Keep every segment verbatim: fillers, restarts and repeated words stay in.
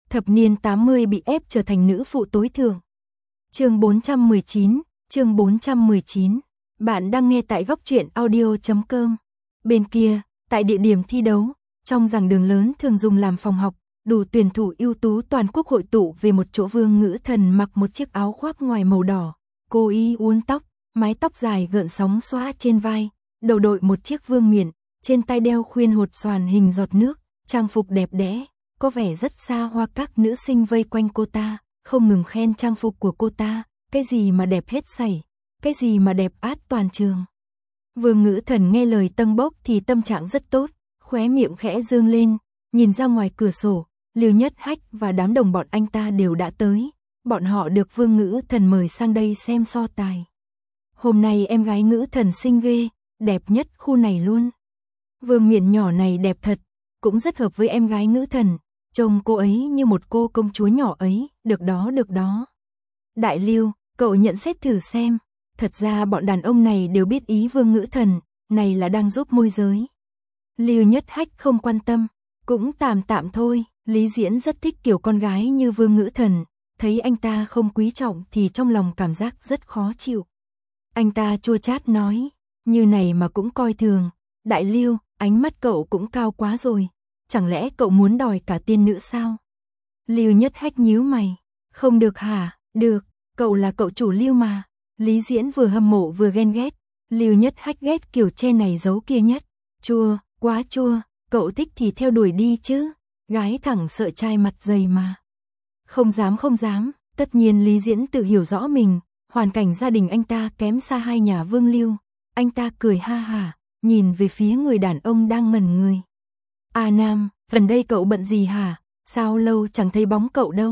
thập niên tám mươi bị ép trở thành nữ phụ tối thượng. Chương bốn trăm mười chín, chương bốn trăm mười chín. Bạn đang nghe tại góc truyện audio chấm com. Bên kia, tại địa điểm thi đấu, trong giảng đường lớn thường dùng làm phòng học, đủ tuyển thủ ưu tú toàn quốc hội tụ về một chỗ. Vương Ngữ Thần mặc một chiếc áo khoác ngoài màu đỏ, cô y uốn tóc, mái tóc dài gợn sóng xõa trên vai, đầu đội một chiếc vương miện, trên tay đeo khuyên hột xoàn hình giọt nước, trang phục đẹp đẽ, có vẻ rất xa hoa. Các nữ sinh vây quanh cô ta, không ngừng khen trang phục của cô ta, cái gì mà đẹp hết sảy, cái gì mà đẹp át toàn trường. Vương Ngữ Thần nghe lời Tân Bốc thì tâm trạng rất tốt, khóe miệng khẽ dương lên, nhìn ra ngoài cửa sổ, Lưu Nhất Hách và đám đồng bọn anh ta đều đã tới, bọn họ được Vương Ngữ Thần mời sang đây xem so tài. Hôm nay em gái Ngữ Thần xinh ghê, đẹp nhất khu này luôn. Vương miện nhỏ này đẹp thật, cũng rất hợp với em gái Ngữ Thần, trông cô ấy như một cô công chúa nhỏ ấy, được đó được đó. Đại Lưu, cậu nhận xét thử xem, thật ra bọn đàn ông này đều biết ý Vương Ngữ Thần, này là đang giúp môi giới. Lưu Nhất Hách không quan tâm, cũng tạm tạm thôi. Lý Diễn rất thích kiểu con gái như Vương Ngữ Thần, thấy anh ta không quý trọng thì trong lòng cảm giác rất khó chịu. Anh ta chua chát nói, như này mà cũng coi thường. Đại Lưu, ánh mắt cậu cũng cao quá rồi, chẳng lẽ cậu muốn đòi cả tiên nữ sao? Lưu Nhất Hách nhíu mày, không được hả? Được, cậu là cậu chủ Lưu mà. Lý Diễn vừa hâm mộ vừa ghen ghét, Lưu Nhất Hách ghét kiểu che này giấu kia nhất. Chua, quá chua, cậu thích thì theo đuổi đi chứ, gái thẳng sợ trai mặt dày mà. Không dám không dám, tất nhiên Lý Diễn tự hiểu rõ mình, hoàn cảnh gia đình anh ta kém xa hai nhà Vương Lưu. Anh ta cười ha hả, nhìn về phía người đàn ông đang ngẩn người. À Nam, gần đây cậu bận gì hả? Sao lâu chẳng thấy bóng cậu đâu?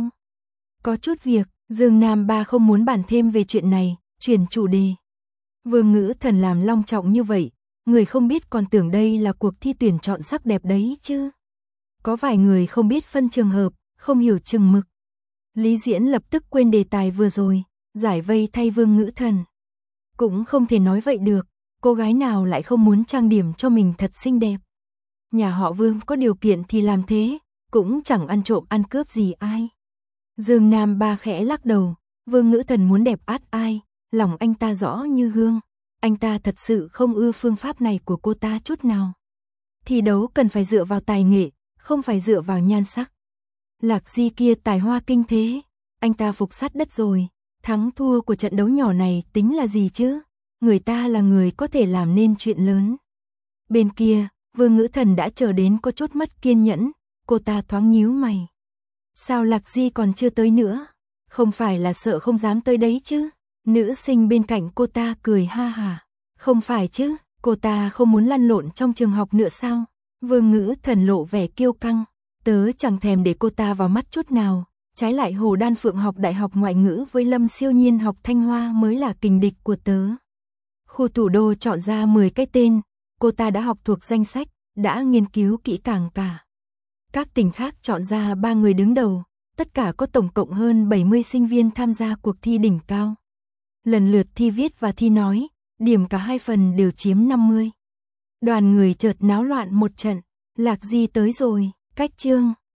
Có chút việc, Dương Nam Ba không muốn bàn thêm về chuyện này, chuyển chủ đề. Vương Ngữ Thần làm long trọng như vậy, người không biết còn tưởng đây là cuộc thi tuyển chọn sắc đẹp đấy chứ. Có vài người không biết phân trường hợp, không hiểu chừng mực. Lý Diễn lập tức quên đề tài vừa rồi, giải vây thay Vương Ngữ Thần. Cũng không thể nói vậy được, cô gái nào lại không muốn trang điểm cho mình thật xinh đẹp. Nhà họ Vương có điều kiện thì làm thế, cũng chẳng ăn trộm ăn cướp gì ai. Dương Nam Ba khẽ lắc đầu, Vương Ngữ Thần muốn đẹp át ai, lòng anh ta rõ như gương. Anh ta thật sự không ưa phương pháp này của cô ta chút nào. Thi đấu cần phải dựa vào tài nghệ, không phải dựa vào nhan sắc. Lạc Di kia tài hoa kinh thế, anh ta phục sát đất rồi, thắng thua của trận đấu nhỏ này tính là gì chứ, người ta là người có thể làm nên chuyện lớn. Bên kia, Vương Ngữ Thần đã chờ đến có chút mất kiên nhẫn, cô ta thoáng nhíu mày. Sao Lạc Di còn chưa tới nữa? Không phải là sợ không dám tới đấy chứ? Nữ sinh bên cạnh cô ta cười ha hả. Không phải chứ, cô ta không muốn lăn lộn trong trường học nữa sao? Vương Ngữ Thần lộ vẻ kiêu căng, tớ chẳng thèm để cô ta vào mắt chút nào. Trái lại Hồ Đan Phượng học đại học ngoại ngữ với Lâm Siêu Nhiên học Thanh Hoa mới là kình địch của tớ. Khu thủ đô chọn ra mười cái tên, cô ta đã học thuộc danh sách, đã nghiên cứu kỹ càng cả. Các tỉnh khác chọn ra ba người đứng đầu, tất cả có tổng cộng hơn bảy mươi sinh viên tham gia cuộc thi đỉnh cao. Lần lượt thi viết và thi nói, điểm cả hai phần đều chiếm năm mươi. Đoàn người chợt náo loạn một trận, Lạc Di tới rồi, cách chương,